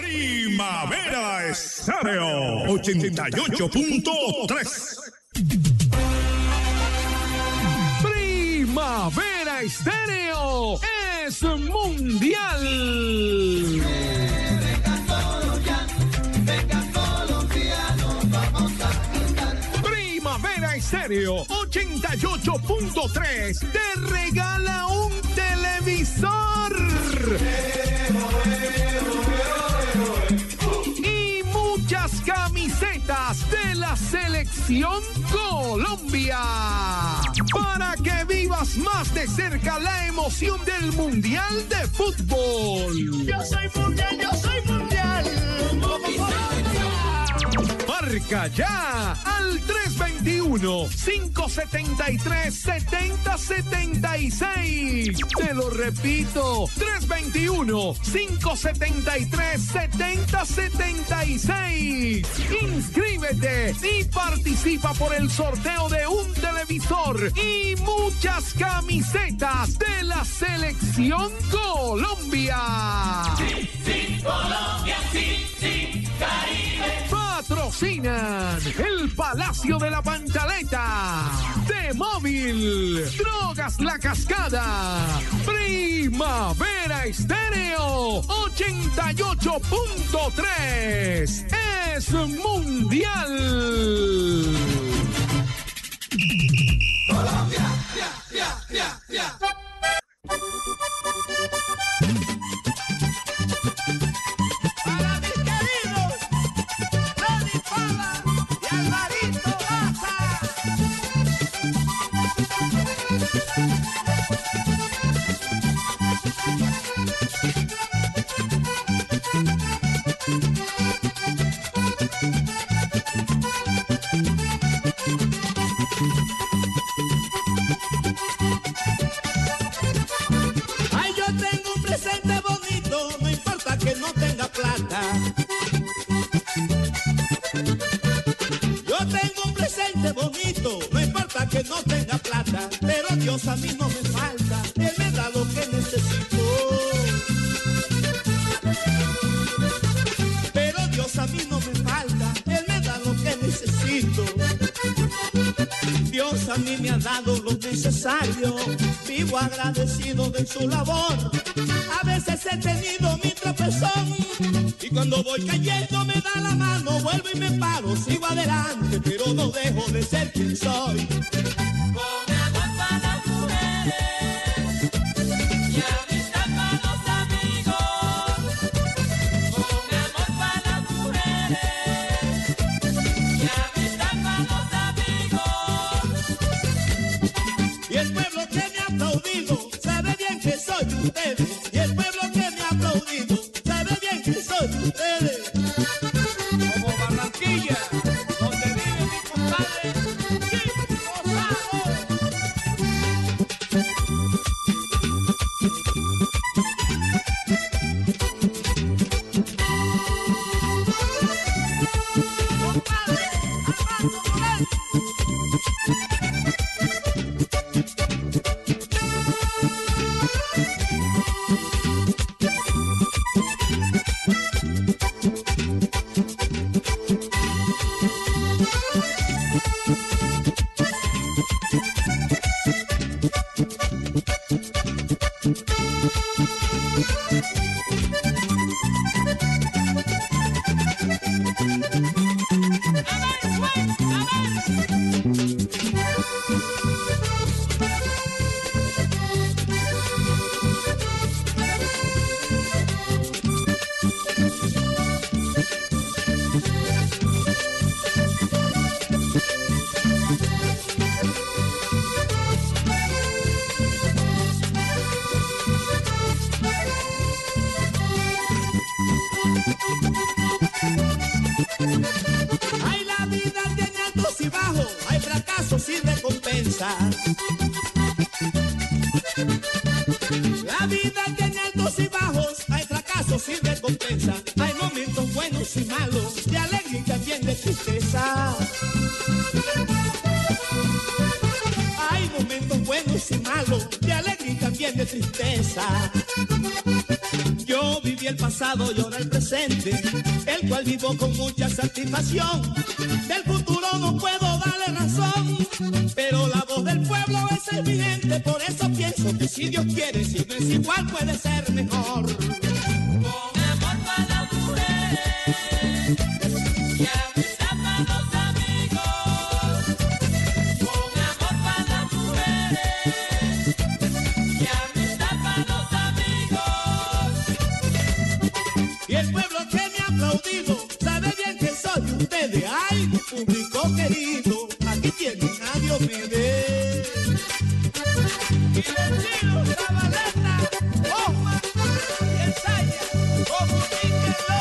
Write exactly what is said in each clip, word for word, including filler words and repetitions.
Primavera Estéreo ochenta y ocho punto tres. Primavera Estéreo es mundial. Vengan colombianos, vengan colombianos, vamos a cantar. Primavera Estéreo ochenta y ocho punto tres te regala un televisor. Y muchas camisetas de la Selección Colombia. Para que vivas más de cerca la emoción del Mundial de Fútbol. Yo soy mundial, yo soy mundial. Como Colombia. Marca ya al tres veintiuno, cinco setenta y tres, setenta setenta y seis. Te lo repito, tres veintiuno, cinco setenta y tres, setenta setenta y seis. Inscríbete y participa por el sorteo de un televisor y muchas camisetas de la Selección Colombia. Sí, sí, Colombia, sí, sí, Caribe. Patrocinan el Palacio de la Pantaleta, T-Móvil, Drogas La Cascada, Primavera Estéreo ochenta y ocho punto tres. Es mundial. Colombia, ya, ya, ya, ya. Para mis queridos Tony Pala y Alvarito Daza. Ay, yo tengo un presente bonito, no importa que no tenga plata. Yo tengo un presente bonito, no importa que no tenga plata, pero Dios a mí no me falta, Él me da lo que necesito. Pero Dios a mí no me falta, Él me da lo que necesito. Dios a mí me ha dado lo necesario, vivo agradecido de su labor. A veces he tenido mi tropezón y cuando voy cayendo me da la mano, vuelvo y me paro, sigo adelante, pero no dejo de ser quien soy. Con amor para las mujeres y amistad para los amigos. Con amor para las mujeres y amistad para los amigos. Y el pueblo que me ha aplaudido sabe bien que soy de ustedes. Y el pueblo que me ha aplaudido sabe bien que soy de ustedes. Como Barranquilla, donde vive mi compadre Kiko Rosado. Compadre Armando Moreno. Ay, la vida tiene altos y bajos, hay fracasos y recompensas. La vida tiene altos y bajos, hay fracasos y recompensas. Hay momentos buenos y malos, de alegría y también de tristeza. Hay momentos buenos y malos, de alegría y también de tristeza. Yo viví el pasado y ahora el presente, el cual vivo con mucha satisfacción. Del futuro no puedo darle razón, pero la voz del pueblo es el vigente. Por eso pienso que si Dios quiere, si no es igual, puede ser mejor. Con amor para las mujeres y amistad para los amigos. Con amor para las mujeres y amistad para los amigos. Y el pueblo que me ha aplaudido sabe bien que soy de ustedes. Ay, mi público querido, aquí tienen a Diomedes. Y los chinos, la baleta, Osman y el Saya, comuníquenlo.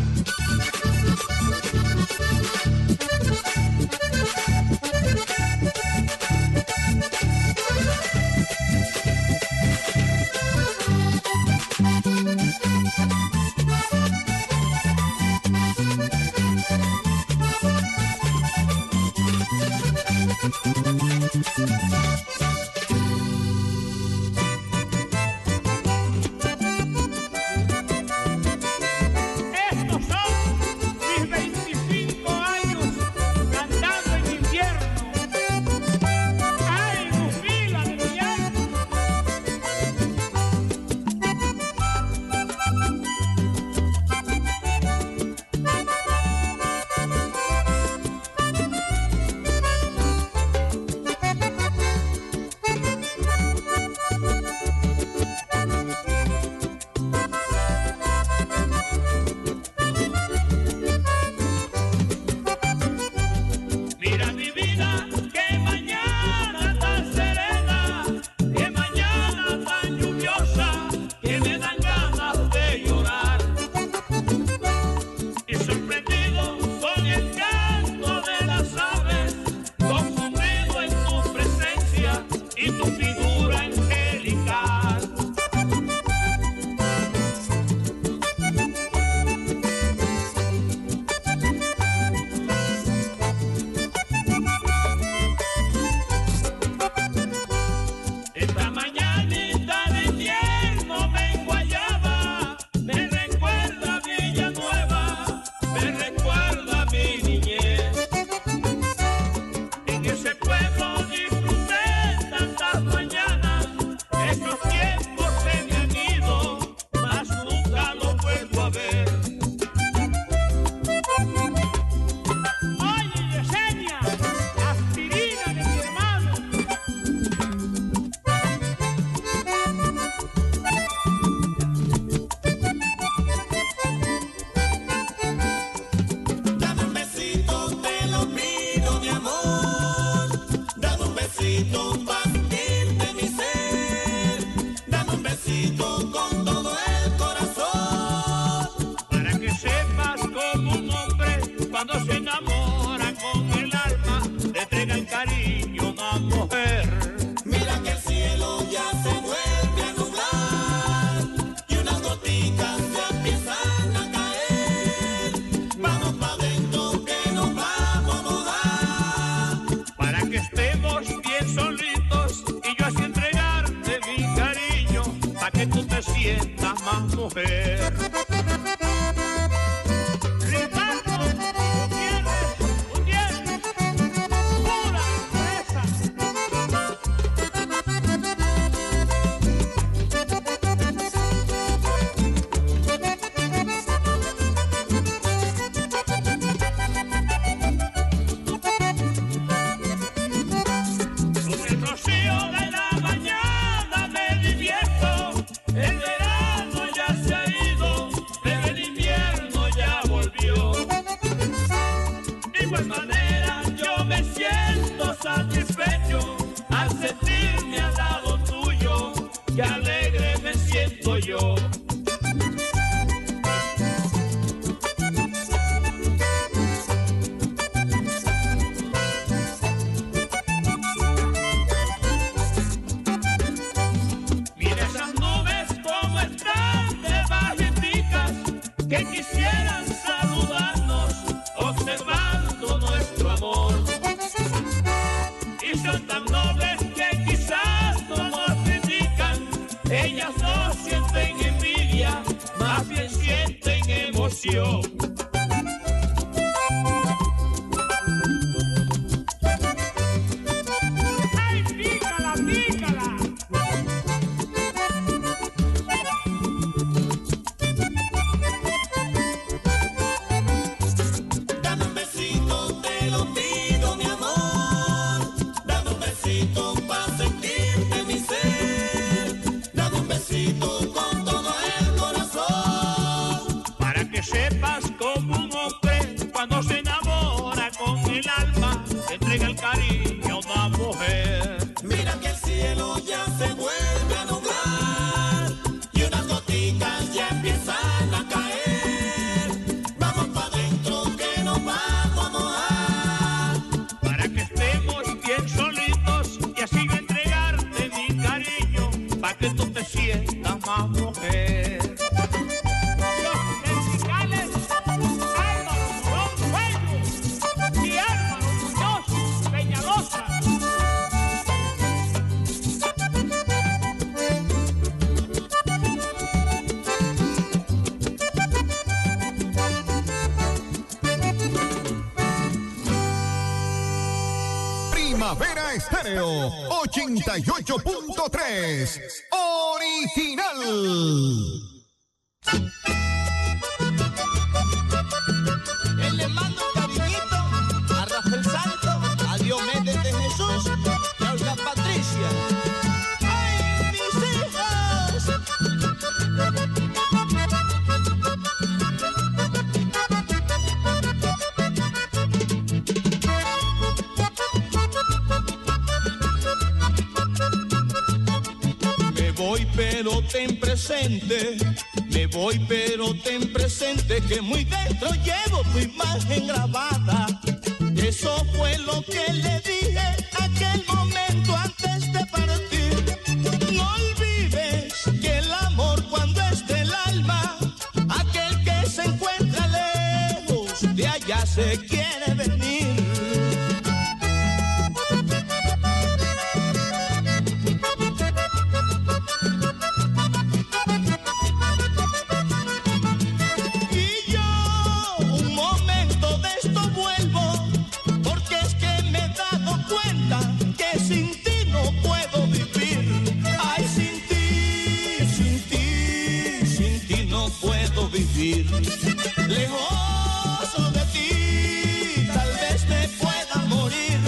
Estos son mis veinticinco años cantando en invierno. ¡Ay, Guzmila de Millán! Mira mi vida, que mañana tan serena, que mañana tan lluviosa, que me dan ganas de llorar. Y sorprendido con el canto de las aves, confundido en tu presencia y tu figura angelical. Esta mañanita de invierno me enguayaba, me recuerda a Villanueva, me recuerda a mi niñez. En ese pueblo disfruté tantas mañanas, esos tiempos se me han ido, mas nunca los vuelvo a ver. Oye, Yesenia, aspirina de mi hermano. Dame un besito, te lo pido, mi amor. Dame un besito para sentirte mi ser. Dame un besito con todo el corazón. Para que sepas como un hombre cuando se enamora con el alma le entrega el cariño a una mujer. Mira que el cielo ya se vuelve a nublar y unas gotitas ya empiezan a caer. Vamos pa' adentro que nos vamos a mojar. Para que estemos bien solitos y yo así entregarte mi cariño, para que tú te sientas más mujer. Ricardo Gutiérrez, Gutiérrez, pura fresa. Con el rocío de la mañana me divierto, el verano ya se ha ido, pero el invierno ya volvió. De igual manera yo me siento satisfecho al sentirme al lado tuyo, que alegre me siento yo. Mira esas nubes como están de bajiticas, que quisieran saludarnos observando nuestro amor. Y son tan nobles que quizás no nos critican, ellas no sienten envidia, más bien emoción. ¡Ay, pícala, pícala! Dame un besito, te lo pido, mi amor. Dame un besito para sentirte mi ser. Dame un besito con todo el corazón. Para que sepas como un hombre cuando se enamora con el alma, entrega el cariño a una mujer. Mira que el cielo ya se vuelve a nublar y unas gotitas ya empiezan a caer. Vamos pa' dentro que nos vamos a mojar. Para que estemos bien solitos y así yo entregarte mi cariño, para que tú te sientas más mujer. Los musicales Álvaro Morón Cuello y Álvaro Muñoz Peñalosa. Primavera Estéreo ochenta y ocho punto tres. Original. Él le manda un cariñito a Rafael Santo, a Diomedes de Jesús y a Olga Patricia. ¡Ay, mis hijos! Me voy pero ten presente, me voy pero ten presente que muy dentro llevo tu imagen grabada. Eso fue lo que le dije aquel momento antes de partir. No olvides que el amor cuando es del alma, aquel que se encuentra lejos de allá se quiere venir. Y yo un momento de esto vuelvo, porque es que me he dado cuenta que sin ti no puedo vivir. Ay, sin ti, sin ti, sin ti no puedo vivir. Lejos de ti, tal vez me pueda morir.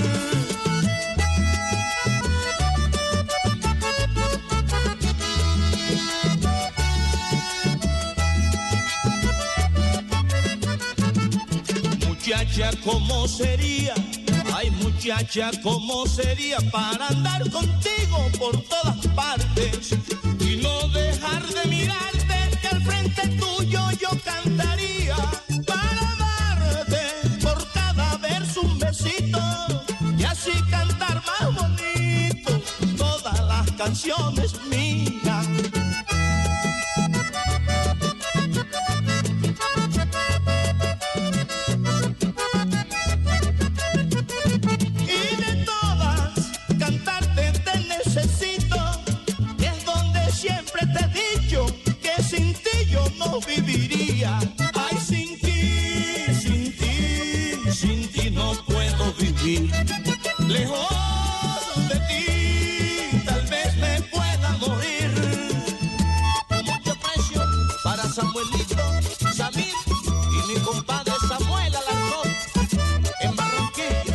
Muchacha, ¿cómo sería? Ay, muchacha, ¿cómo sería para andar contigo por todas partes y no dejar de mirarte, que al frente tuyo yo cantaría para darte por cada verso un besito y así cantar más bonito todas las canciones mías? Y de todas, cantarte te necesito, y es donde siempre te he dicho que sin ti yo no viviría. Ay, sin ti, sin ti, sin ti no puedo vivir. Lejos de ti, tal vez me pueda morir. Mucho precio para Samuelito, Samir y mi compadre Samuel Alarcón en Barranquilla.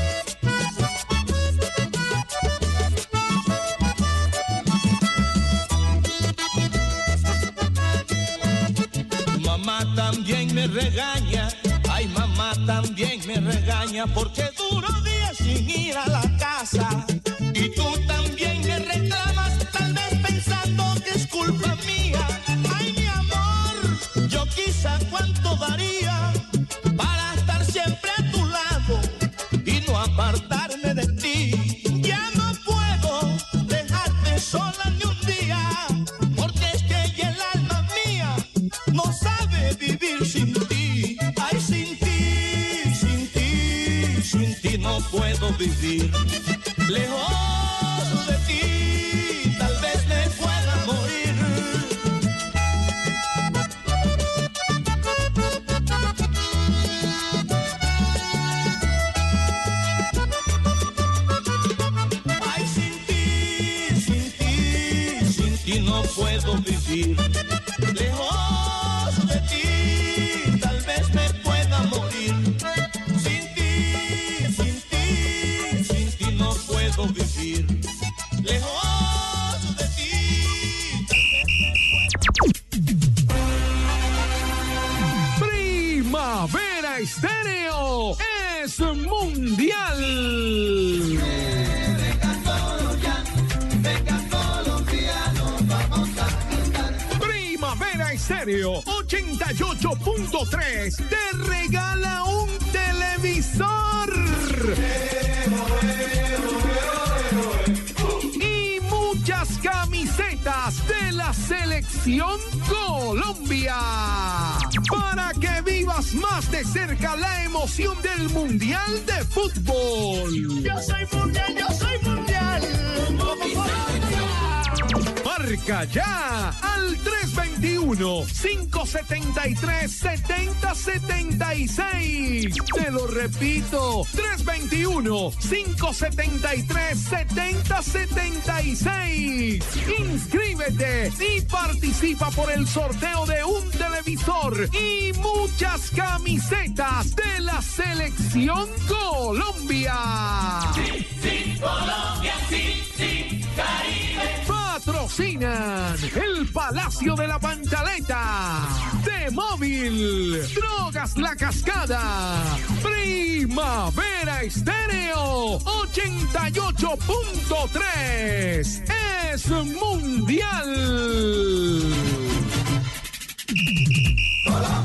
Mamá también me regaña, ay, mamá también me regaña porque duro días sin ir a la casa. Y tú también me reclamas, tal vez pensando que es culpa mía. Ay, mi amor, yo quizá cuánto daría para estar siempre a tu lado y no apartarme de ti. Ya no puedo dejarte sola ni un día, porque es que ya el alma mía no sabe vivir sin ti. Ay, sin ti, sin ti, sin ti no puedo vivir. Lejos de ti, tal vez me pueda morir. puedo vivir. Lejos de ti, tal vez me pueda morir. Sin ti, sin ti, sin ti no puedo vivir. Lejos de ti, tal vez me pueda... Primavera Estéreo es mundial. Primavera Estéreo ochenta y ocho punto tres te regala un televisor y muchas camisetas de la selección Colombia para que vivas más de cerca la emoción del Mundial de Fútbol. Yo soy mundial, yo soy mundial. Marca ya al tres veintiuno, cinco setenta y tres, setenta setenta y seis. Te lo repito, tres veintiuno, cinco setenta y tres, setenta setenta y seis. Inscríbete y participa por el sorteo de un televisor y muchas camisetas de la selección Colombia. Sí, sí, Colombia, sí, sí, Caribe. Patrocinan el Palacio de la Pantaleta, T-Móvil, Drogas La Cascada, Primavera Estéreo ochenta y ocho punto tres. Es mundial. Colombia.